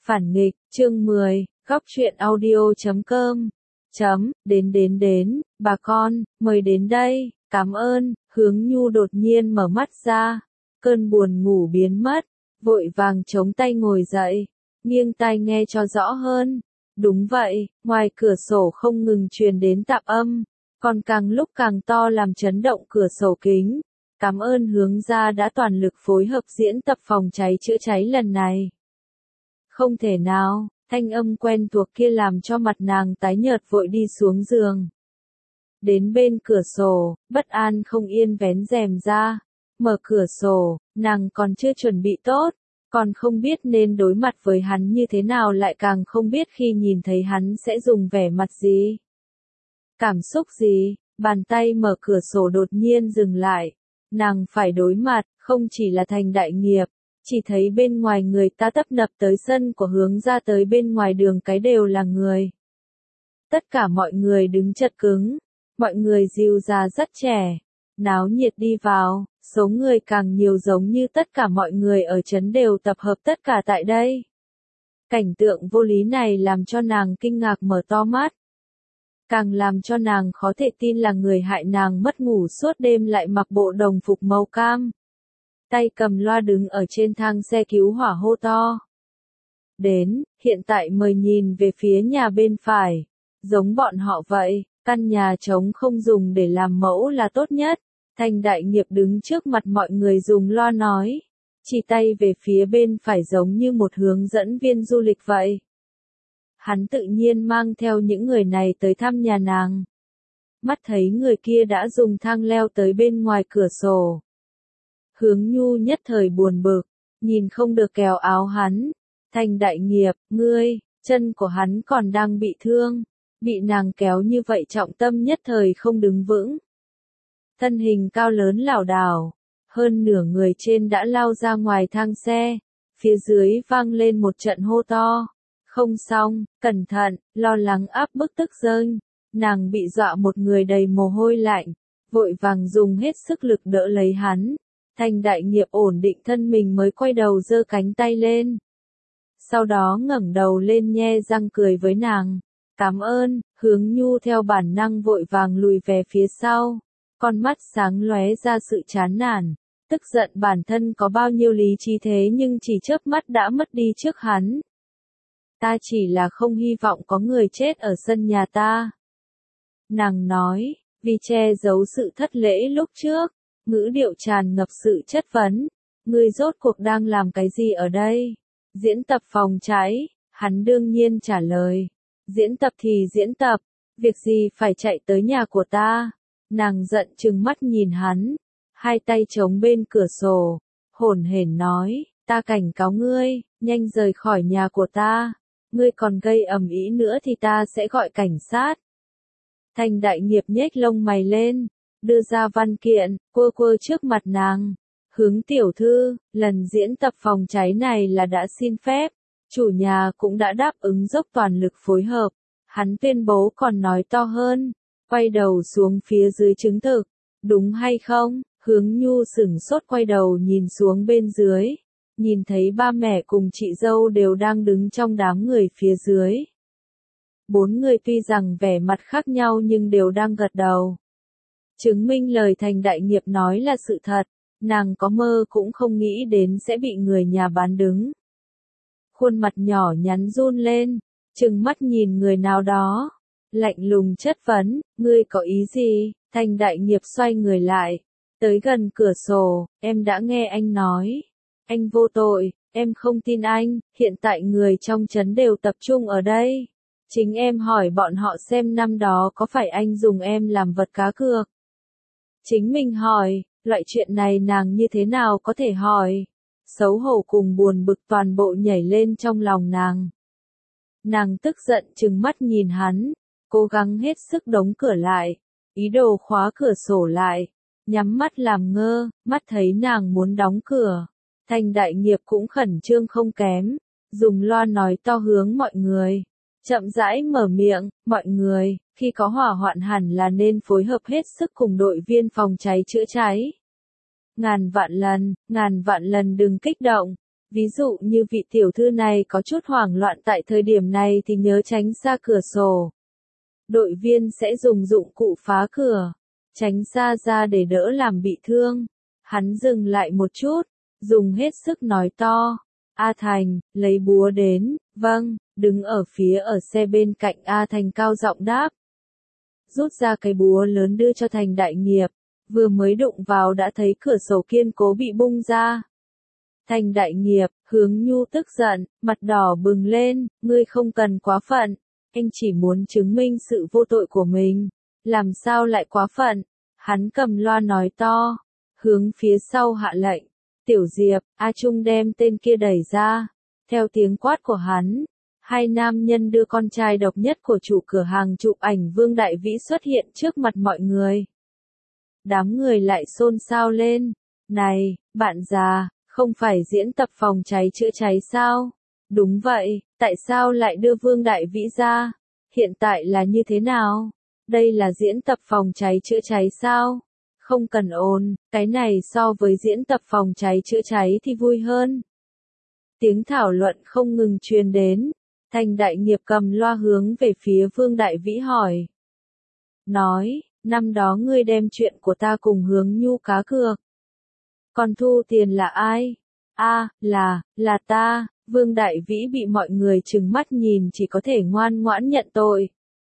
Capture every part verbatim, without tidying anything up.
Phản nghịch, chương mười, góc truyện audio chấm com. Chấm, đến đến đến, bà con, mời đến đây, cảm ơn, Hướng Nhu đột nhiên mở mắt ra, cơn buồn ngủ biến mất, vội vàng chống tay ngồi dậy, nghiêng tai nghe cho rõ hơn. Đúng vậy, ngoài cửa sổ không ngừng truyền đến tạp âm, còn càng lúc càng to làm chấn động cửa sổ kính. Cảm ơn Hướng gia đã toàn lực phối hợp diễn tập phòng cháy chữa cháy lần này. Không thể nào, thanh âm quen thuộc kia làm cho mặt nàng tái nhợt vội đi xuống giường. Đến bên cửa sổ, bất an không yên vén rèm ra, mở cửa sổ, nàng còn chưa chuẩn bị tốt, còn không biết nên đối mặt với hắn như thế nào, lại càng không biết khi nhìn thấy hắn sẽ dùng vẻ mặt gì. Cảm xúc gì, bàn tay mở cửa sổ đột nhiên dừng lại, nàng phải đối mặt, không chỉ là Thành Đại Nghiệp. Chỉ thấy bên ngoài người ta tấp nập tới sân của Hướng gia, tới bên ngoài đường cái đều là người. Tất cả mọi người đứng chật cứng, mọi người dịu già rất trẻ, náo nhiệt đi vào, số người càng nhiều giống như tất cả mọi người ở trấn đều tập hợp tất cả tại đây. Cảnh tượng vô lý này làm cho nàng kinh ngạc mở to mắt. Càng làm cho nàng khó thể tin là người hại nàng mất ngủ suốt đêm lại mặc bộ đồng phục màu cam. Tay cầm loa đứng ở trên thang xe cứu hỏa hô to. Đến, hiện tại mời nhìn về phía nhà bên phải. Giống bọn họ vậy, căn nhà trống không dùng để làm mẫu là tốt nhất. Thành Đại Nghiệp đứng trước mặt mọi người dùng loa nói. Chỉ tay về phía bên phải giống như một hướng dẫn viên du lịch vậy. Hắn tự nhiên mang theo những người này tới thăm nhà nàng. Mắt thấy người kia đã dùng thang leo tới bên ngoài cửa sổ. Hướng Nhu nhất thời buồn bực, nhìn không được kéo áo hắn. Thành Đại Nghiệp, ngươi, chân của hắn còn đang bị thương, bị nàng kéo như vậy trọng tâm nhất thời không đứng vững. Thân hình cao lớn lảo đảo, hơn nửa người trên đã lao ra ngoài thang xe, phía dưới vang lên một trận hô to. Không xong, cẩn thận, lo lắng áp bức tức giận, nàng bị dọa một người đầy mồ hôi lạnh, vội vàng dùng hết sức lực đỡ lấy hắn. Thành Đại Nghiệp ổn định thân mình mới quay đầu giơ cánh tay lên. Sau đó ngẩng đầu lên nhe răng cười với nàng. Cảm ơn, Hướng Nhu theo bản năng vội vàng lùi về phía sau. Con mắt sáng lóe ra sự chán nản, tức giận bản thân có bao nhiêu lý trí thế nhưng chỉ chớp mắt đã mất đi trước hắn. Ta chỉ là không hy vọng có người chết ở sân nhà ta. Nàng nói, vì che giấu sự thất lễ lúc trước. Ngữ điệu tràn ngập sự chất vấn, ngươi rốt cuộc đang làm cái gì ở đây? Diễn tập phòng cháy, hắn đương nhiên trả lời. Diễn tập thì diễn tập, việc gì phải chạy tới nhà của ta? Nàng giận trừng mắt nhìn hắn, hai tay chống bên cửa sổ, hổn hển nói, ta cảnh cáo ngươi, nhanh rời khỏi nhà của ta, ngươi còn gây ầm ĩ nữa thì ta sẽ gọi cảnh sát. Thành Đại Nghiệp nhếch lông mày lên. Đưa ra văn kiện, quơ quơ trước mặt nàng. Hướng tiểu thư, lần diễn tập phòng cháy này là đã xin phép. Chủ nhà cũng đã đáp ứng dốc toàn lực phối hợp. Hắn tuyên bố còn nói to hơn. Quay đầu xuống phía dưới chứng thực. Đúng hay không? Hướng Nhu sửng sốt quay đầu nhìn xuống bên dưới. Nhìn thấy ba mẹ cùng chị dâu đều đang đứng trong đám người phía dưới. Bốn người tuy rằng vẻ mặt khác nhau nhưng đều đang gật đầu. Chứng minh lời Thành Đại Nghiệp nói là sự thật, nàng có mơ cũng không nghĩ đến sẽ bị người nhà bán đứng. Khuôn mặt nhỏ nhắn run lên, trừng mắt nhìn người nào đó, lạnh lùng chất vấn, ngươi có ý gì? Thành Đại Nghiệp xoay người lại, tới gần cửa sổ, em đã nghe anh nói, anh vô tội, em không tin anh, hiện tại người trong trấn đều tập trung ở đây. Chính em hỏi bọn họ xem năm đó có phải anh dùng em làm vật cá cược. Chính mình hỏi, loại chuyện này nàng như thế nào có thể hỏi. Xấu hổ cùng buồn bực toàn bộ nhảy lên trong lòng nàng. Nàng tức giận trừng mắt nhìn hắn, cố gắng hết sức đóng cửa lại, ý đồ khóa cửa sổ lại, nhắm mắt làm ngơ, mắt thấy nàng muốn đóng cửa. Thành Đại Nghiệp cũng khẩn trương không kém, dùng loa nói to hướng mọi người. Chậm rãi mở miệng, mọi người, khi có hỏa hoạn hẳn là nên phối hợp hết sức cùng đội viên phòng cháy chữa cháy. Ngàn vạn lần, ngàn vạn lần đừng kích động, Ví dụ như vị tiểu thư này có chút hoảng loạn tại thời điểm này thì nhớ tránh xa cửa sổ. Đội viên sẽ dùng dụng cụ phá cửa, tránh xa ra để đỡ làm bị thương. Hắn dừng lại một chút, dùng hết sức nói to. A Thành, lấy búa đến, vâng, đứng ở phía ở xe bên cạnh A Thành cao giọng đáp. Rút ra cái búa lớn đưa cho Thành Đại Nghiệp, vừa mới đụng vào đã thấy cửa sổ kiên cố bị bung ra. Thành Đại Nghiệp, Hướng Nhu tức giận, mặt đỏ bừng lên, ngươi không cần quá phận, anh chỉ muốn chứng minh sự vô tội của mình, làm sao lại quá phận, hắn cầm loa nói to, hướng phía sau hạ lệnh, Tiểu Diệp, A Trung đem tên kia đẩy ra, theo tiếng quát của hắn. Hai nam nhân đưa con trai độc nhất của chủ cửa hàng chụp ảnh Vương Đại Vĩ xuất hiện trước mặt mọi người. Đám người lại xôn xao lên. Này, bạn già, không phải diễn tập phòng cháy chữa cháy sao? Đúng vậy, tại sao lại đưa Vương Đại Vĩ ra? Hiện tại là như thế nào? Đây là diễn tập phòng cháy chữa cháy sao? Không cần ồn, cái này so với diễn tập phòng cháy chữa cháy thì vui hơn. Tiếng thảo luận không ngừng truyền đến. Thành Đại Nghiệp cầm loa hướng về phía Vương Đại Vĩ hỏi. Nói, năm đó ngươi đem chuyện của ta cùng Hướng Nhu cá cược. Còn thu tiền là ai? A, à, là, là ta. Vương Đại Vĩ bị mọi người trừng mắt nhìn chỉ có thể ngoan ngoãn nhận tội.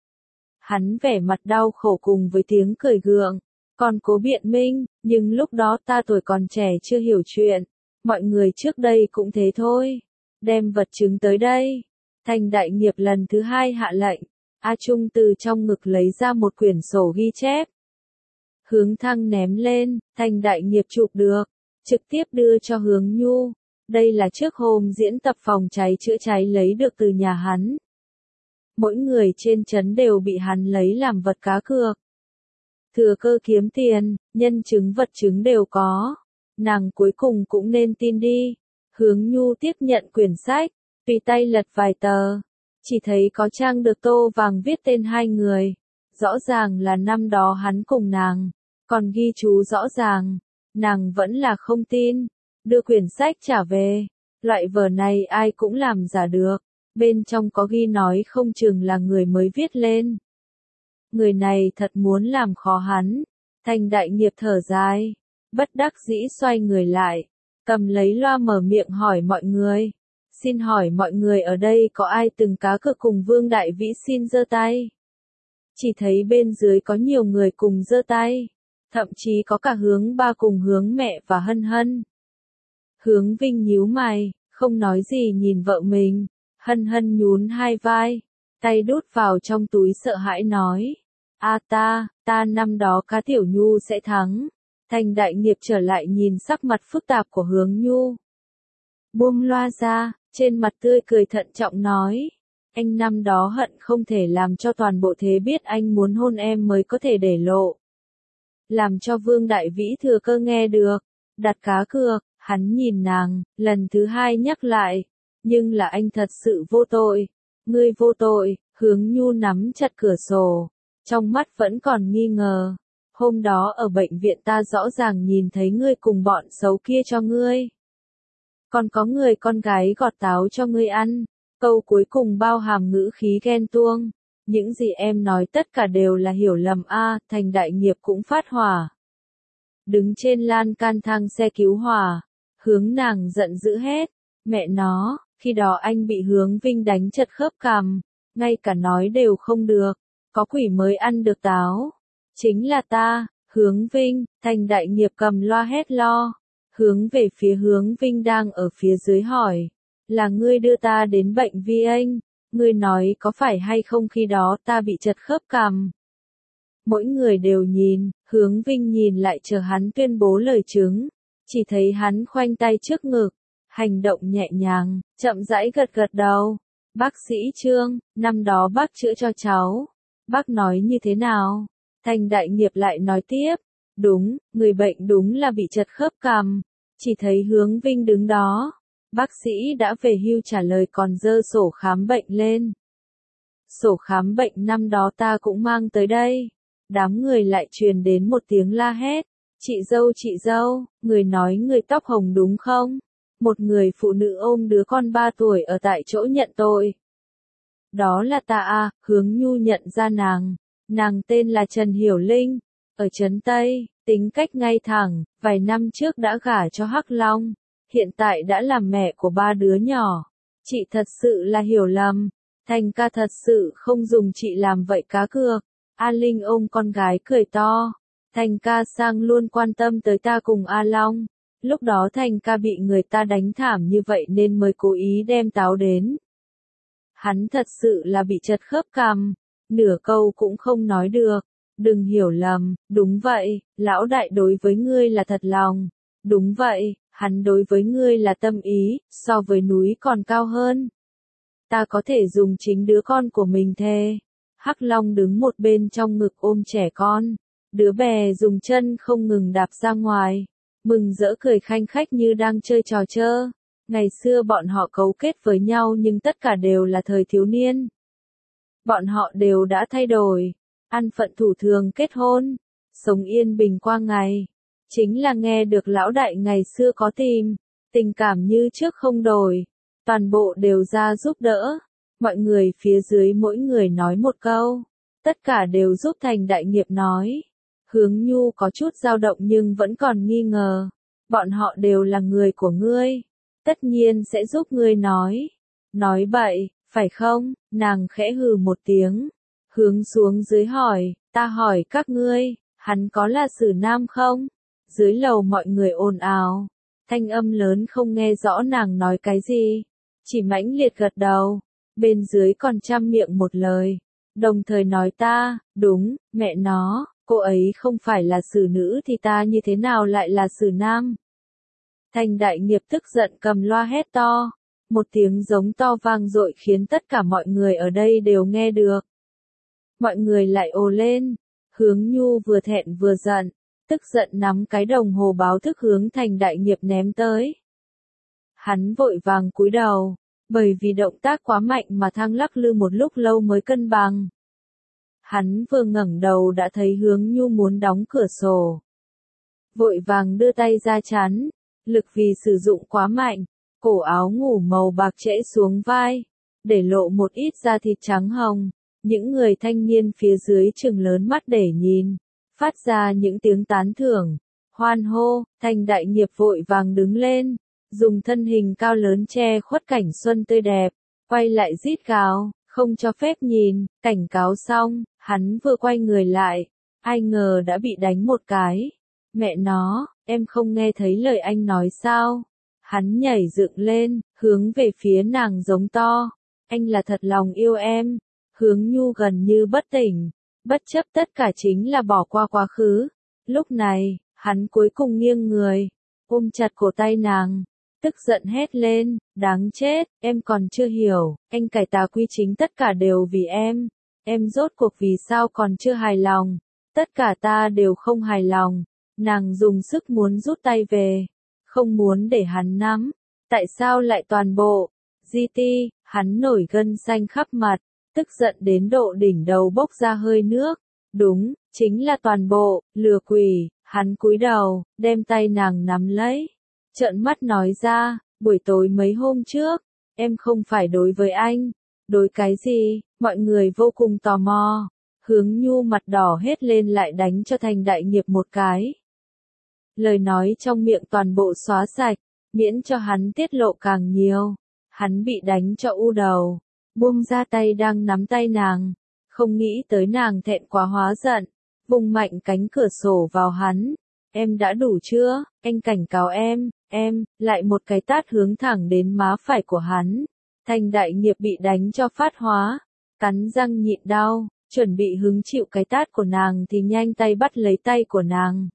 Hắn vẻ mặt đau khổ cùng với tiếng cười gượng. Còn cố biện minh, nhưng lúc đó ta tuổi còn trẻ chưa hiểu chuyện. Mọi người trước đây cũng thế thôi. Đem vật chứng tới đây. Thành Đại Nghiệp lần thứ hai hạ lệnh, A Trung từ trong ngực lấy ra một quyển sổ ghi chép. Hướng Thăng ném lên, Thành Đại Nghiệp chụp được, trực tiếp đưa cho Hướng Nhu. Đây là trước hôm diễn tập phòng cháy chữa cháy lấy được từ nhà hắn. Mỗi người trên trấn đều bị hắn lấy làm vật cá cược. Thừa cơ kiếm tiền, nhân chứng vật chứng đều có. Nàng cuối cùng cũng nên tin đi. Hướng Nhu tiếp nhận quyển sách. Tùy tay lật vài tờ, chỉ thấy có trang được tô vàng viết tên hai người. Rõ ràng là năm đó hắn cùng nàng, còn ghi chú rõ ràng, nàng vẫn là không tin, đưa quyển sách trả về. Loại vở này ai cũng làm giả được, bên trong có ghi nói không chừng là người mới viết lên. Người này thật muốn làm khó hắn. Thành Đại Nghiệp thở dài, bất đắc dĩ xoay người lại, cầm lấy loa mở miệng hỏi mọi người. Xin hỏi mọi người ở đây có ai từng cá cược cùng Vương Đại Vĩ xin giơ tay? Chỉ thấy bên dưới có nhiều người cùng giơ tay. Thậm chí có cả Hướng ba cùng Hướng mẹ và Hân Hân. Hướng Vinh nhíu mày, không nói gì nhìn vợ mình. Hân Hân nhún hai vai, tay đút vào trong túi sợ hãi nói. A ta, ta năm đó cá Tiểu Nhu sẽ thắng. Thành Đại Nghiệp trở lại nhìn sắc mặt phức tạp của Hướng Nhu. Buông loa ra, trên mặt tươi cười thận trọng nói. Anh năm đó hận không thể làm cho toàn bộ thế biết anh muốn hôn em mới có thể để lộ. Làm cho Vương Đại Vĩ thừa cơ nghe được. Đặt cá cược, hắn nhìn nàng, lần thứ hai nhắc lại. Nhưng là anh thật sự vô tội. Ngươi vô tội, Hướng Nhu nắm chặt cửa sổ. Trong mắt vẫn còn nghi ngờ. Hôm đó ở bệnh viện ta rõ ràng nhìn thấy ngươi cùng bọn xấu kia cho ngươi. Còn có người con gái gọt táo cho ngươi ăn. Câu cuối cùng bao hàm ngữ khí ghen tuông. Những gì em nói tất cả đều là hiểu lầm a. Thành Đại Nghiệp cũng phát hỏa. Đứng trên lan can thang xe cứu hỏa. Hướng nàng giận dữ hết. Mẹ nó, khi đó anh bị Hướng Vinh đánh chật khớp cằm. Ngay cả nói đều không được. Có quỷ mới ăn được táo. Chính là ta, Hướng Vinh. Thành Đại Nghiệp cầm loa hét lo. Hướng về phía Hướng Vinh đang ở phía dưới hỏi. Là ngươi đưa ta đến bệnh vi anh. Ngươi nói có phải hay không khi đó ta bị chật khớp cằm. Mỗi người đều nhìn, Hướng Vinh nhìn lại chờ hắn tuyên bố lời chứng. Chỉ thấy hắn khoanh tay trước ngực. Hành động nhẹ nhàng, chậm rãi gật gật đầu. Bác sĩ Trương, năm đó bác chữa cho cháu. Bác nói như thế nào? Thành Đại Nghiệp lại nói tiếp. Đúng, người bệnh đúng là bị chật khớp cằm. Chỉ thấy Hướng Vinh đứng đó. Bác sĩ đã về hưu trả lời còn dơ sổ khám bệnh lên. Sổ khám bệnh năm đó ta cũng mang tới đây. Đám người lại truyền đến một tiếng la hét. Chị dâu chị dâu, người nói người tóc hồng đúng không? một người phụ nữ ôm đứa con ba tuổi ở tại chỗ nhận tội. Đó là ta à, Hướng Nhu nhận ra nàng. Nàng tên là Trần Hiểu Linh, ở Trấn Tây, tính cách ngay thẳng, vài năm trước đã gả cho Hắc Long, hiện tại đã làm mẹ của ba đứa nhỏ. Chị thật sự là hiểu lầm, Thành ca thật sự không dùng chị làm vậy cá cược. A Linh ôm con gái cười to, Thành ca sang luôn quan tâm tới ta cùng A Long. Lúc đó Thành ca bị người ta đánh thảm như vậy nên mới cố ý đem táo đến. Hắn thật sự là bị chật khớp cằm, nửa câu cũng không nói được. Đừng hiểu lầm, đúng vậy, lão đại đối với ngươi là thật lòng. Đúng vậy, hắn đối với ngươi là tâm ý, so với núi còn cao hơn. Ta có thể dùng chính đứa con của mình thề. Hắc Long đứng một bên trong ngực ôm trẻ con. Đứa bé dùng chân không ngừng đạp ra ngoài. Mừng rỡ cười khanh khách như đang chơi trò chơi. Ngày xưa bọn họ cấu kết với nhau nhưng tất cả đều là thời thiếu niên. Bọn họ đều đã thay đổi. Ăn phận thủ thường kết hôn. Sống yên bình qua ngày. Chính là nghe được lão đại ngày xưa có tìm. Tình cảm như trước không đổi. Toàn bộ đều ra giúp đỡ. Mọi người phía dưới mỗi người nói một câu. Tất cả đều giúp Thành Đại Nghiệp nói. Hướng Nhu có chút dao động nhưng vẫn còn nghi ngờ. Bọn họ đều là người của ngươi. Tất nhiên sẽ giúp ngươi nói. Nói bậy, phải không? Nàng khẽ hừ một tiếng. Hướng xuống dưới hỏi, ta hỏi các ngươi, hắn có là Sử Nam không? Dưới lầu mọi người ồn ào. Thanh âm lớn không nghe rõ nàng nói cái gì. Chỉ mãnh liệt gật đầu. Bên dưới còn trăm miệng một lời. Đồng thời nói ta, đúng, mẹ nó, cô ấy không phải là Sử nữ thì ta như thế nào lại là Sử Nam? Thành Đại Nghiệp tức giận cầm loa hét to. Một tiếng giống to vang dội khiến tất cả mọi người ở đây đều nghe được. Mọi người lại ồ lên. Hướng Nhu vừa thẹn vừa giận. Tức giận nắm cái đồng hồ báo thức hướng Thành Đại Nghiệp ném tới. Hắn vội vàng cúi đầu. Bởi vì động tác quá mạnh mà thang lắc lư một lúc lâu mới cân bằng. Hắn vừa ngẩng đầu đã thấy Hướng Nhu muốn đóng cửa sổ. Vội vàng đưa tay ra chắn. Lực vì sử dụng quá mạnh. Cổ áo ngủ màu bạc trễ xuống vai. Để lộ một ít da thịt trắng hồng. Những người thanh niên phía dưới trừng lớn mắt để nhìn. Phát ra những tiếng tán thưởng. Hoan hô, Thành Đại Nghiệp vội vàng đứng lên. Dùng thân hình cao lớn che khuất cảnh xuân tươi đẹp. Quay lại rít gào, không cho phép nhìn. Cảnh cáo xong, hắn vừa quay người lại. Ai ngờ đã bị đánh một cái. Mẹ nó, em không nghe thấy lời anh nói sao? Hắn nhảy dựng lên, hướng về phía nàng giống to. Anh là thật lòng yêu em. Hướng Nhu gần như bất tỉnh. Bất chấp tất cả chính là bỏ qua quá khứ. Lúc này, hắn cuối cùng nghiêng người. Ôm chặt cổ tay nàng. Tức giận hét lên, đáng chết, em còn chưa hiểu, anh cải tà quy chính tất cả đều vì em. Em rốt cuộc vì sao còn chưa hài lòng. Tất cả ta đều không hài lòng. Nàng dùng sức muốn rút tay về. Không muốn để hắn nắm. Tại sao lại toàn bộ? giê tê, hắn nổi gân xanh khắp mặt. Tức giận đến độ đỉnh đầu bốc ra hơi nước. Đúng, chính là toàn bộ, lừa quỷ. Hắn cúi đầu, đem tay nàng nắm lấy. Trợn mắt nói ra, buổi tối mấy hôm trước, em không phải đối với anh. Đối cái gì? Mọi người vô cùng tò mò. Hướng Nhu mặt đỏ hết lên lại đánh cho Thành Đại Nghiệp một cái. Lời nói trong miệng toàn bộ xóa sạch, miễn cho hắn tiết lộ càng nhiều. Hắn bị đánh cho u đầu, buông ra tay đang nắm tay nàng. Không nghĩ tới nàng thẹn quá hóa giận, vùng mạnh cánh cửa sổ vào hắn. Em đã đủ chưa? Anh cảnh cáo em, em, lại một cái tát hướng thẳng đến má phải của hắn. Thành Đại Nghiệp bị đánh cho phát hóa, cắn răng nhịn đau, chuẩn bị hứng chịu cái tát của nàng thì nhanh tay bắt lấy tay của nàng.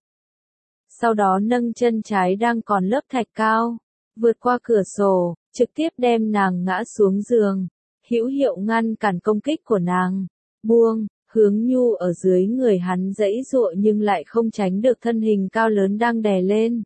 Sau đó nâng chân trái đang còn lớp thạch cao, vượt qua cửa sổ, trực tiếp đem nàng ngã xuống giường, hữu hiệu ngăn cản công kích của nàng. Buông. Hướng Nhu ở dưới người hắn giãy giụa nhưng lại không tránh được thân hình cao lớn đang đè lên.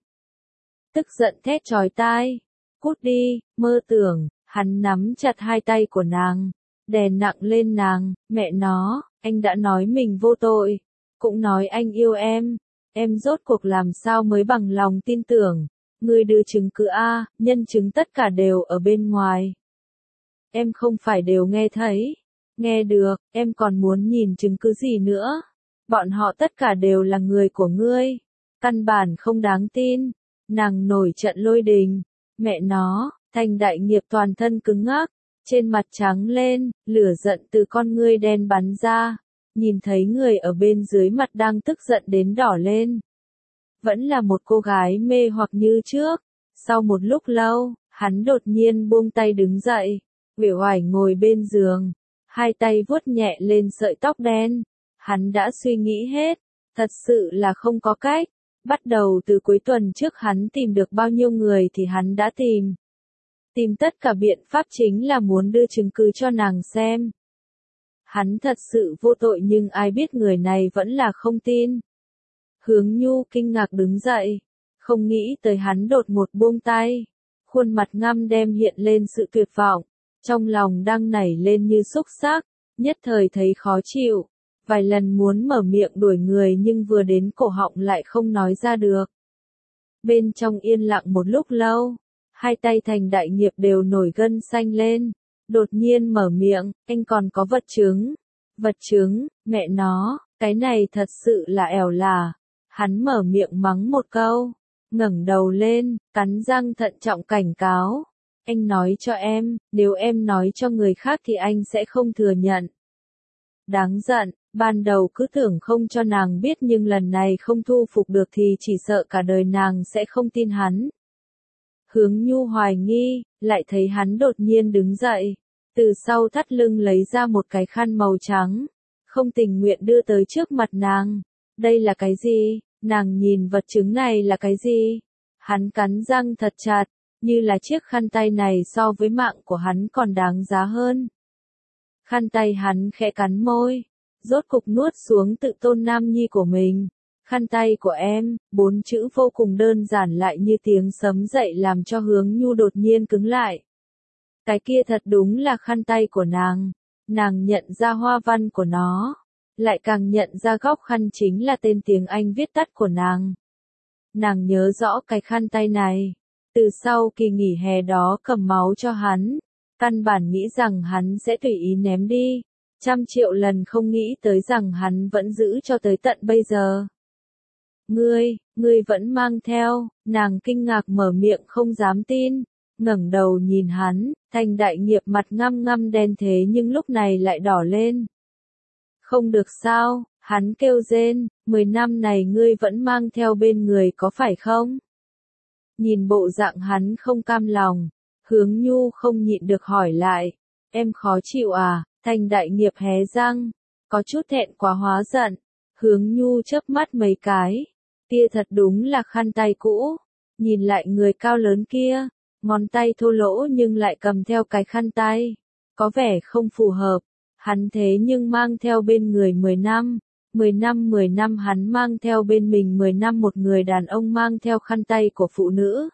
Tức giận thét chói tai. Cút đi, mơ tưởng. Hắn nắm chặt hai tay của nàng, đè nặng lên nàng. Mẹ nó, anh đã nói mình vô tội, cũng nói anh yêu em. Em rốt cuộc làm sao mới bằng lòng tin tưởng. Ngươi đưa chứng cứ a, nhân chứng tất cả đều ở bên ngoài. Em không phải đều nghe thấy. Nghe được, em còn muốn nhìn chứng cứ gì nữa? Bọn họ tất cả đều là người của ngươi. Căn bản không đáng tin. Nàng nổi trận lôi đình. Mẹ nó, Thành Đại Nghiệp toàn thân cứng ngắc, trên mặt trắng lên, lửa giận từ con ngươi đen bắn ra. Nhìn thấy người ở bên dưới mặt đang tức giận đến đỏ lên. Vẫn là một cô gái mê hoặc như trước. Sau một lúc lâu, hắn đột nhiên buông tay đứng dậy, uể oải ngồi bên giường, hai tay vuốt nhẹ lên sợi tóc đen. Hắn đã suy nghĩ hết, thật sự là không có cách. Bắt đầu từ cuối tuần trước hắn tìm được bao nhiêu người thì hắn đã tìm. Tìm tất cả biện pháp chính là muốn đưa chứng cứ cho nàng xem. Hắn thật sự vô tội nhưng ai biết người này vẫn là không tin. Hướng Nhu kinh ngạc đứng dậy, không nghĩ tới hắn đột ngột buông tay. Khuôn mặt ngăm đen hiện lên sự tuyệt vọng, trong lòng đang nảy lên như xúc xắc, nhất thời thấy khó chịu. Vài lần muốn mở miệng đuổi người nhưng vừa đến cổ họng lại không nói ra được. Bên trong yên lặng một lúc lâu, hai tay Thành Đại Nghiệp đều nổi gân xanh lên. Đột nhiên mở miệng, anh còn có vật chứng. Vật chứng, mẹ nó, cái này thật sự là ẻo là. Hắn mở miệng mắng một câu, ngẩng đầu lên, cắn răng thận trọng cảnh cáo. Anh nói cho em, nếu em nói cho người khác thì anh sẽ không thừa nhận. Đáng giận, ban đầu cứ tưởng không cho nàng biết nhưng lần này không thu phục được thì chỉ sợ cả đời nàng sẽ không tin hắn. Hướng Nhu hoài nghi, lại thấy hắn đột nhiên đứng dậy, từ sau thắt lưng lấy ra một cái khăn màu trắng, không tình nguyện đưa tới trước mặt nàng. Đây là cái gì? Nàng nhìn vật chứng này là cái gì? Hắn cắn răng thật chặt, như là chiếc khăn tay này so với mạng của hắn còn đáng giá hơn. Khăn tay hắn khẽ cắn môi, rốt cục nuốt xuống tự tôn nam nhi của mình. Khăn tay của em, bốn chữ vô cùng đơn giản lại như tiếng sấm dậy làm cho Hướng Nhu đột nhiên cứng lại. Cái kia thật đúng là khăn tay của nàng. Nàng nhận ra hoa văn của nó, lại càng nhận ra góc khăn chính là tên tiếng Anh viết tắt của nàng. Nàng nhớ rõ cái khăn tay này, từ sau kỳ nghỉ hè đó cầm máu cho hắn, căn bản nghĩ rằng hắn sẽ tùy ý ném đi, trăm triệu lần không nghĩ tới rằng hắn vẫn giữ cho tới tận bây giờ. Ngươi, ngươi vẫn mang theo, nàng kinh ngạc mở miệng không dám tin, ngẩng đầu nhìn hắn, Thành Đại Nghiệp mặt ngăm ngăm đen thế nhưng lúc này lại đỏ lên. Không được sao, hắn kêu rên, mười năm này ngươi vẫn mang theo bên người có phải không? Nhìn bộ dạng hắn không cam lòng, Hướng Nhu không nhịn được hỏi lại, em khó chịu à? Thành Đại Nghiệp hé răng, có chút thẹn quá hóa giận. Hướng Nhu chớp mắt mấy cái, kia thật đúng là khăn tay cũ. Nhìn lại người cao lớn kia, ngón tay thô lỗ nhưng lại cầm theo cái khăn tay, có vẻ không phù hợp. Hắn thế nhưng mang theo bên người mười năm, mười năm mười năm hắn mang theo bên mình mười năm một người đàn ông mang theo khăn tay của phụ nữ.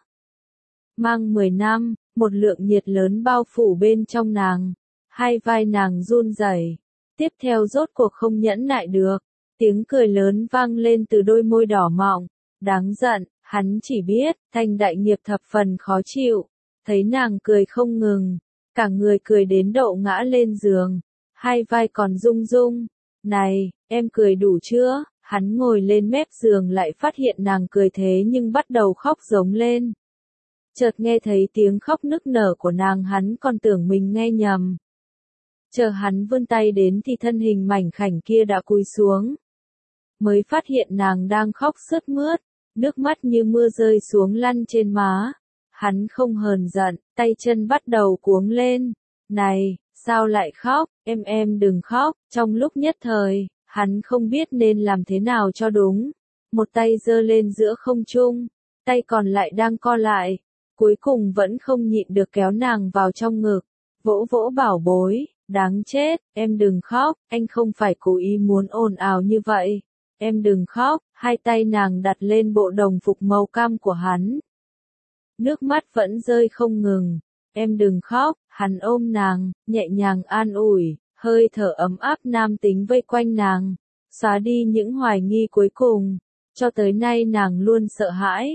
Mang mười năm, một lượng nhiệt lớn bao phủ bên trong nàng, hai vai nàng run rẩy. Tiếp theo rốt cuộc không nhẫn nại được, tiếng cười lớn vang lên từ đôi môi đỏ mọng, đáng giận, hắn chỉ biết, Thành Đại Nghiệp thập phần khó chịu, thấy nàng cười không ngừng, cả người cười đến độ ngã lên giường. Hai vai còn rung rung. Này, em cười đủ chưa? Hắn ngồi lên mép giường lại phát hiện nàng cười thế nhưng bắt đầu khóc giống lên. Chợt nghe thấy tiếng khóc nức nở của nàng hắn còn tưởng mình nghe nhầm. Chờ hắn vươn tay đến thì thân hình mảnh khảnh kia đã cúi xuống. Mới phát hiện nàng đang khóc sướt mướt, nước mắt như mưa rơi xuống lăn trên má. Hắn không hờn giận, tay chân bắt đầu cuống lên. Này, sao lại khóc, em em đừng khóc. Trong lúc nhất thời, hắn không biết nên làm thế nào cho đúng. Một tay giơ lên giữa không trung, tay còn lại đang co lại. Cuối cùng vẫn không nhịn được kéo nàng vào trong ngực, vỗ vỗ bảo bối, đáng chết, em đừng khóc, anh không phải cố ý muốn ồn ào như vậy. Em đừng khóc, hai tay nàng đặt lên bộ đồng phục màu cam của hắn. Nước mắt vẫn rơi không ngừng. Em đừng khóc, hắn ôm nàng, nhẹ nhàng an ủi, hơi thở ấm áp nam tính vây quanh nàng, xóa đi những hoài nghi cuối cùng. Cho tới nay nàng luôn sợ hãi,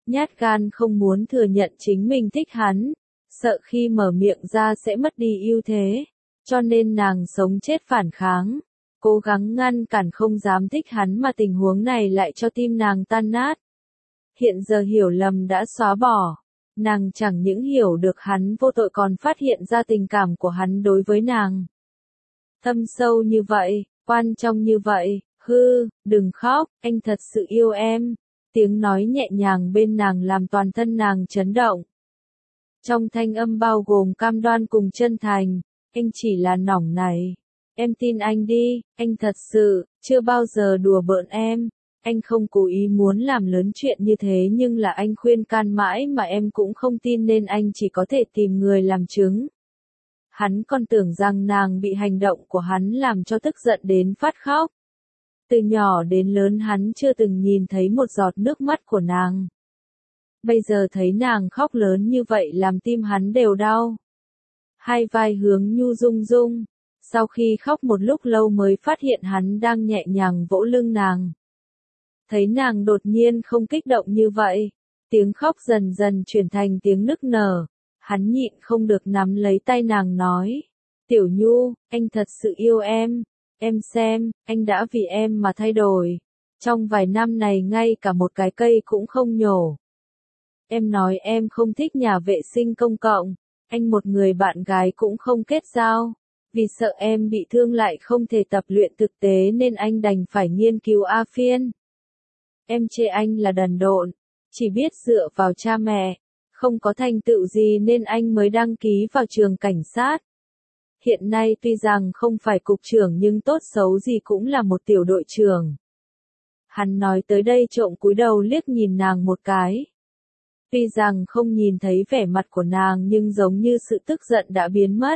nhát gan không muốn thừa nhận chính mình thích hắn, sợ khi mở miệng ra sẽ mất đi ưu thế, cho nên nàng sống chết phản kháng, cố gắng ngăn cản không dám thích hắn mà tình huống này lại cho tim nàng tan nát. Hiện giờ hiểu lầm đã xóa bỏ, nàng chẳng những hiểu được hắn vô tội còn phát hiện ra tình cảm của hắn đối với nàng. Thâm sâu như vậy, quan trọng như vậy, hư, đừng khóc, anh thật sự yêu em. Tiếng nói nhẹ nhàng bên nàng làm toàn thân nàng chấn động. Trong thanh âm bao gồm cam đoan cùng chân thành, anh chỉ là nỏng này. Em tin anh đi, anh thật sự, chưa bao giờ đùa bỡn em. Anh không cố ý muốn làm lớn chuyện như thế nhưng là anh khuyên can mãi mà em cũng không tin nên anh chỉ có thể tìm người làm chứng. Hắn còn tưởng rằng nàng bị hành động của hắn làm cho tức giận đến phát khóc. Từ nhỏ đến lớn hắn chưa từng nhìn thấy một giọt nước mắt của nàng. Bây giờ thấy nàng khóc lớn như vậy làm tim hắn đều đau. Hai vai hướng nhu rung rung, sau khi khóc một lúc lâu mới phát hiện hắn đang nhẹ nhàng vỗ lưng nàng. Thấy nàng đột nhiên không kích động như vậy, tiếng khóc dần dần chuyển thành tiếng nức nở, hắn nhịn không được nắm lấy tay nàng nói, Tiểu Nhu, anh thật sự yêu em, em xem, anh đã vì em mà thay đổi, trong vài năm này ngay cả một cái cây cũng không nhổ. Em nói em không thích nhà vệ sinh công cộng, anh một người bạn gái cũng không kết giao, vì sợ em bị thương lại không thể tập luyện thực tế nên anh đành phải nghiên cứu A phiên. Em chê anh là đần độn, chỉ biết dựa vào cha mẹ, không có thành tựu gì nên anh mới đăng ký vào trường cảnh sát. Hiện nay tuy rằng không phải cục trưởng nhưng tốt xấu gì cũng là một tiểu đội trưởng. Hắn nói tới đây trộm cúi đầu liếc nhìn nàng một cái. Tuy rằng không nhìn thấy vẻ mặt của nàng nhưng giống như sự tức giận đã biến mất.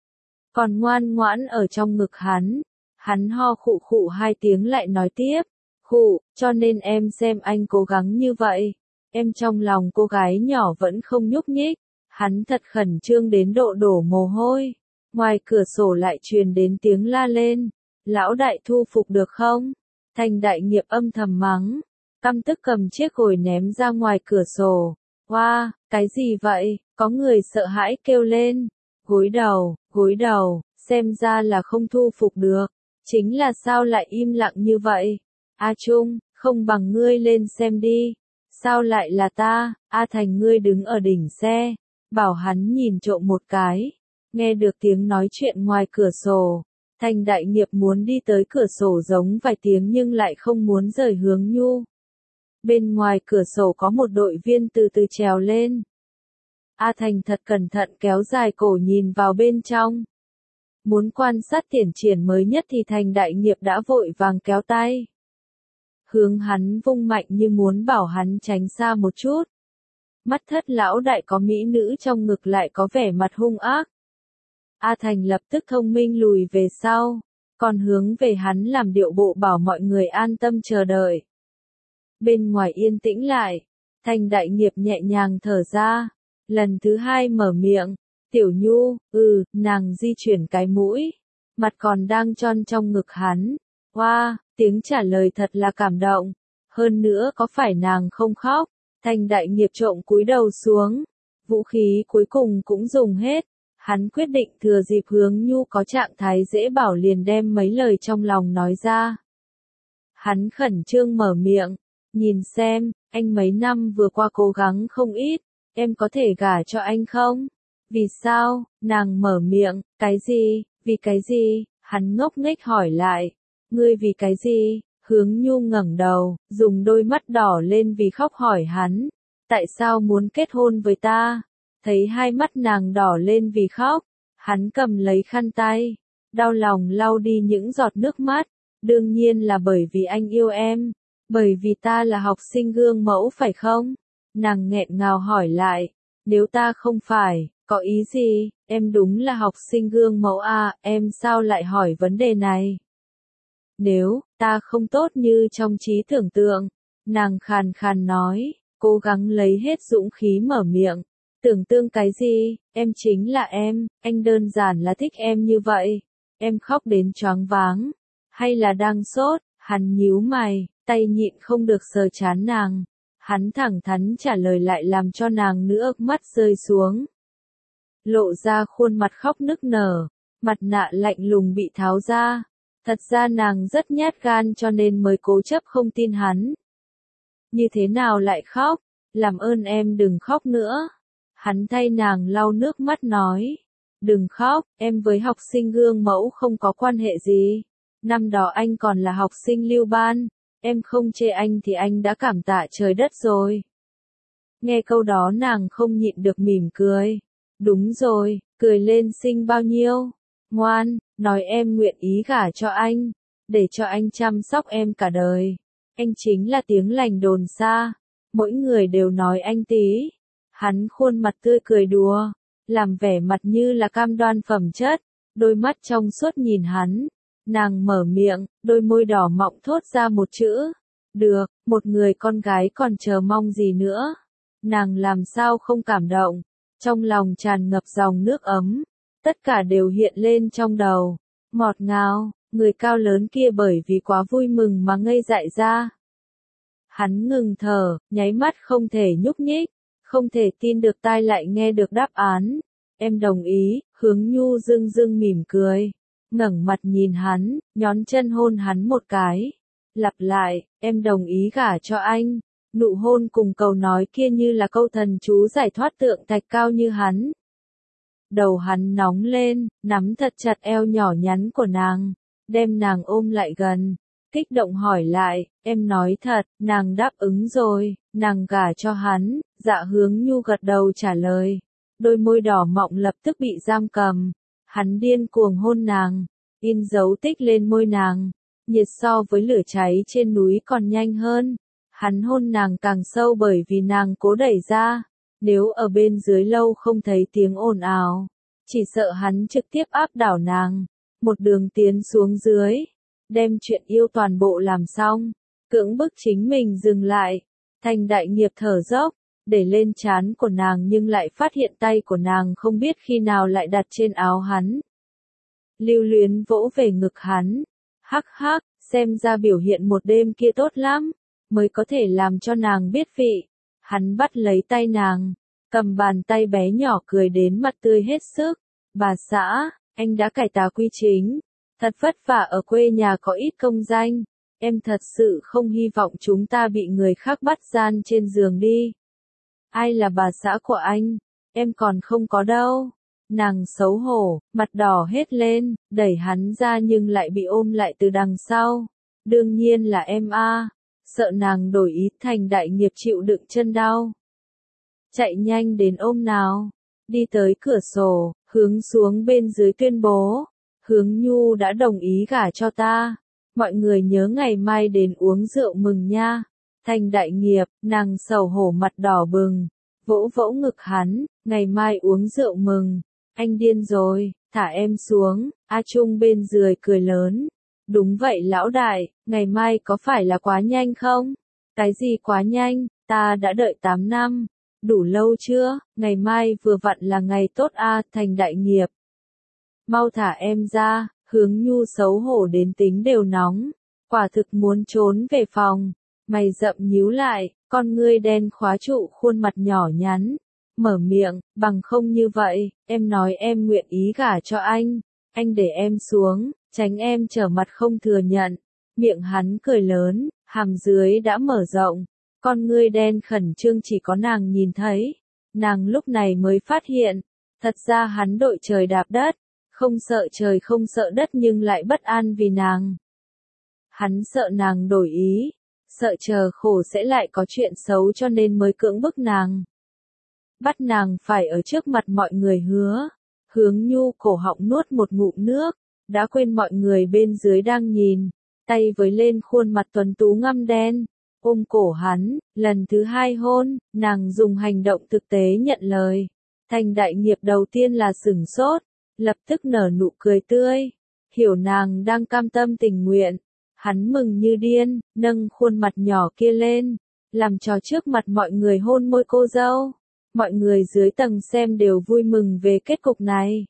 Còn ngoan ngoãn ở trong ngực hắn, hắn ho khụ khụ hai tiếng lại nói tiếp. Khụ, cho nên em xem anh cố gắng như vậy, em trong lòng cô gái nhỏ vẫn không nhúc nhích, hắn thật khẩn trương đến độ đổ mồ hôi, ngoài cửa sổ lại truyền đến tiếng la lên, lão đại thu phục được không? Thành đại nghiệp âm thầm mắng, căm tức cầm chiếc gồi ném ra ngoài cửa sổ, wow, cái gì vậy, có người sợ hãi kêu lên, gối đầu, gối đầu, xem ra là không thu phục được, chính là sao lại im lặng như vậy? A Trung, không bằng ngươi lên xem đi. Sao lại là ta? A Thành ngươi đứng ở đỉnh xe. Bảo hắn nhìn trộm một cái. Nghe được tiếng nói chuyện ngoài cửa sổ. Thành đại nghiệp muốn đi tới cửa sổ giống vài tiếng nhưng lại không muốn rời hướng nhu. Bên ngoài cửa sổ có một đội viên từ từ trèo lên. A Thành thật cẩn thận kéo dài cổ nhìn vào bên trong. Muốn quan sát tiến triển mới nhất thì Thành đại nghiệp đã vội vàng kéo tay. Hướng hắn vung mạnh như muốn bảo hắn tránh xa một chút. Mắt thất lão đại có mỹ nữ trong ngực lại có vẻ mặt hung ác. A Thành lập tức thông minh lùi về sau, còn hướng về hắn làm điệu bộ bảo mọi người an tâm chờ đợi. Bên ngoài yên tĩnh lại, Thành đại nghiệp nhẹ nhàng thở ra, lần thứ hai mở miệng, Tiểu Nhu, ừ, nàng di chuyển cái mũi, mặt còn đang tròn trong ngực hắn, hoa. Wow, tiếng trả lời thật là cảm động. Hơn nữa có phải nàng không khóc? Thành đại nghiệp trộm cúi đầu xuống. Vũ khí cuối cùng cũng dùng hết. Hắn quyết định thừa dịp hướng nhu có trạng thái dễ bảo liền đem mấy lời trong lòng nói ra. Hắn khẩn trương mở miệng. Nhìn xem, anh mấy năm vừa qua cố gắng không ít. Em có thể gả cho anh không? Vì sao? Nàng mở miệng. Cái gì? Vì cái gì? Hắn ngốc nghếch hỏi lại. Ngươi vì cái gì? Hướng nhu ngẩng đầu, dùng đôi mắt đỏ lên vì khóc hỏi hắn. Tại sao muốn kết hôn với ta? Thấy hai mắt nàng đỏ lên vì khóc, hắn cầm lấy khăn tay, đau lòng lau đi những giọt nước mắt. Đương nhiên là bởi vì anh yêu em, bởi vì ta là học sinh gương mẫu phải không? Nàng nghẹn ngào hỏi lại, nếu ta không phải, có ý gì? Em đúng là học sinh gương mẫu à, em sao lại hỏi vấn đề này? Nếu, ta không tốt như trong trí tưởng tượng, nàng khàn khàn nói, cố gắng lấy hết dũng khí mở miệng, tưởng tượng cái gì, em chính là em, anh đơn giản là thích em như vậy, em khóc đến choáng váng, hay là đang sốt, hắn nhíu mày, tay nhịn không được sờ chán nàng, Hắn thẳng thắn trả lời lại làm cho nàng nước mắt rơi xuống. Lộ ra khuôn mặt khóc nức nở, mặt nạ lạnh lùng bị tháo ra. Thật ra nàng rất nhát gan cho nên mới cố chấp không tin hắn. Như thế nào lại khóc? Làm ơn em đừng khóc nữa. Hắn thay nàng lau nước mắt nói. Đừng khóc, em với học sinh gương mẫu không có quan hệ gì. Năm đó anh còn là học sinh lưu ban, em không chê anh thì anh đã cảm tạ trời đất rồi. Nghe câu đó nàng không nhịn được mỉm cười. Đúng rồi, cười lên xinh bao nhiêu. Ngoan, nói em nguyện ý gả cho anh, để cho anh chăm sóc em cả đời. Anh chính là tiếng lành đồn xa, mỗi người đều nói anh tí. Hắn khuôn mặt tươi cười đùa, làm vẻ mặt như là cam đoan phẩm chất, đôi mắt trong suốt nhìn hắn. Nàng mở miệng, đôi môi đỏ mọng thốt ra một chữ. Được, một người con gái còn chờ mong gì nữa. Nàng làm sao không cảm động, trong lòng tràn ngập dòng nước ấm. Tất cả đều hiện lên trong đầu. Ngọt ngào, người cao lớn kia bởi vì quá vui mừng mà ngây dại ra. Hắn ngừng thở, nháy mắt không thể nhúc nhích, không thể tin được tai lại nghe được đáp án. Em đồng ý, Hướng Nhu dưng dưng mỉm cười, ngẩng mặt nhìn hắn, nhón chân hôn hắn một cái. Lặp lại, em đồng ý gả cho anh. Nụ hôn cùng câu nói kia như là câu thần chú giải thoát tượng thạch cao như hắn. Đầu hắn nóng lên, nắm thật chặt eo nhỏ nhắn của nàng, đem nàng ôm lại gần, kích động hỏi lại, em nói thật, nàng đáp ứng rồi, nàng gả cho hắn. Dạ Hướng Nhu gật đầu trả lời, đôi môi đỏ mọng lập tức bị giam cầm, hắn điên cuồng hôn nàng, in dấu tích lên môi nàng, nhiệt so với lửa cháy trên núi còn nhanh hơn, hắn hôn nàng càng sâu bởi vì nàng cố đẩy ra. Nếu ở bên dưới lâu không thấy tiếng ồn ào, chỉ sợ hắn trực tiếp áp đảo nàng, một đường tiến xuống dưới, đem chuyện yêu toàn bộ làm xong, cưỡng bức chính mình dừng lại. Thành Đại Nghiệp thở dốc, để lên trán của nàng nhưng lại phát hiện tay của nàng không biết khi nào lại đặt trên áo hắn. Lưu luyến vỗ về ngực hắn, hắc hắc, xem ra biểu hiện một đêm kia tốt lắm, mới có thể làm cho nàng biết vị. Hắn bắt lấy tay nàng, cầm bàn tay bé nhỏ cười đến mặt tươi hết sức. Bà xã, anh đã cải tà quy chính, thật vất vả ở quê nhà có ít công danh, em thật sự không hy vọng chúng ta bị người khác bắt gian trên giường đi. Ai là bà xã của anh? Em còn không có đâu. Nàng xấu hổ, mặt đỏ hết lên, đẩy hắn ra nhưng lại bị ôm lại từ đằng sau. Đương nhiên là em a. Sợ nàng đổi ý. Thành Đại Nghiệp chịu đựng chân đau, chạy nhanh đến ôm nào, đi tới cửa sổ, hướng xuống bên dưới tuyên bố, Hướng Nhu đã đồng ý gả cho ta, mọi người nhớ ngày mai đến uống rượu mừng nha. Thành Đại Nghiệp, nàng xấu hổ mặt đỏ bừng, vỗ vỗ ngực hắn, ngày mai uống rượu mừng, anh điên rồi, thả em xuống. A Trung bên dưới cười lớn, đúng vậy lão đại, ngày mai có phải là quá nhanh không? Cái gì quá nhanh, ta đã đợi tám năm. Đủ lâu chưa, ngày mai vừa vặn là ngày tốt a. À, Thành Đại Nghiệp. Mau thả em ra. Hướng Nhu xấu hổ đến tính đều nóng, quả thực muốn trốn về phòng, mày rậm nhíu lại, con ngươi đen khóa trụ khuôn mặt nhỏ nhắn, mở miệng, bằng không như vậy, em nói em nguyện ý gả cho anh, anh để em xuống, tránh em trở mặt không thừa nhận. Miệng hắn cười lớn, hàm dưới đã mở rộng. Con ngươi đen khẩn trương chỉ có nàng nhìn thấy. Nàng lúc này mới phát hiện, thật ra hắn đội trời đạp đất, không sợ trời không sợ đất nhưng lại bất an vì nàng. Hắn sợ nàng đổi ý, sợ chờ khổ sẽ lại có chuyện xấu cho nên mới cưỡng bức nàng. Bắt nàng phải ở trước mặt mọi người hứa. Hướng Nhu cổ họng nuốt một ngụm nước, đã quên mọi người bên dưới đang nhìn, tay với lên khuôn mặt tuấn tú ngăm đen. Ôm cổ hắn, lần thứ hai hôn, nàng dùng hành động thực tế nhận lời. Thành Đại Nghiệp đầu tiên là sửng sốt, lập tức nở nụ cười tươi, hiểu nàng đang cam tâm tình nguyện. Hắn mừng như điên, nâng khuôn mặt nhỏ kia lên, làm trò trước mặt mọi người hôn môi cô dâu. Mọi người dưới tầng xem đều vui mừng về kết cục này,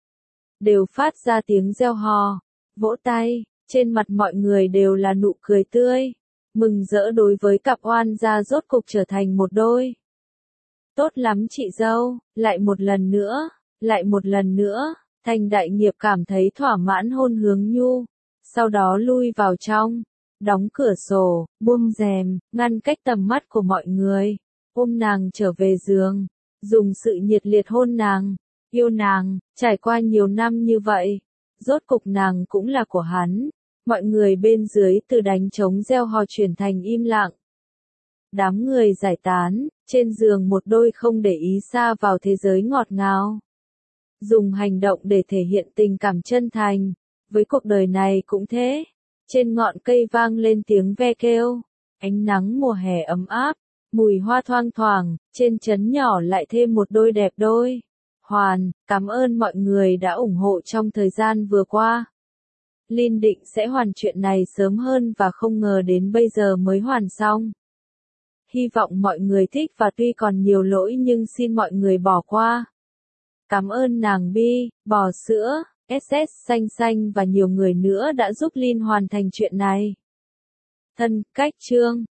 đều phát ra tiếng reo hò, vỗ tay, trên mặt mọi người đều là nụ cười tươi. mừng rỡ đối với cặp oan gia rốt cục trở thành một đôi. Tốt lắm chị dâu, lại một lần nữa, lại một lần nữa, Thanh Đại Nghiệp cảm thấy thỏa mãn hôn Hướng Nhu, sau đó lui vào trong, đóng cửa sổ, buông rèm, ngăn cách tầm mắt của mọi người, ôm nàng trở về giường, dùng sự nhiệt liệt hôn nàng, yêu nàng, trải qua nhiều năm như vậy, rốt cục nàng cũng là của hắn. Mọi người bên dưới từ đánh trống reo hò chuyển thành im lặng. Đám người giải tán, trên giường một đôi không để ý xa vào thế giới ngọt ngào. Dùng hành động để thể hiện tình cảm chân thành, với cuộc đời này cũng thế. Trên ngọn cây vang lên tiếng ve kêu, ánh nắng mùa hè ấm áp, mùi hoa thoang thoảng, trên trấn nhỏ lại thêm một đôi đẹp đôi. Hoàn, cảm ơn mọi người đã ủng hộ trong thời gian vừa qua. Linh định sẽ hoàn chuyện này sớm hơn và không ngờ đến bây giờ mới hoàn xong. Hy vọng mọi người thích và tuy còn nhiều lỗi nhưng xin mọi người bỏ qua. Cảm ơn nàng Bi, bò sữa, ét ét xanh xanh và nhiều người nữa đã giúp Linh hoàn thành chuyện này. Thân cách chương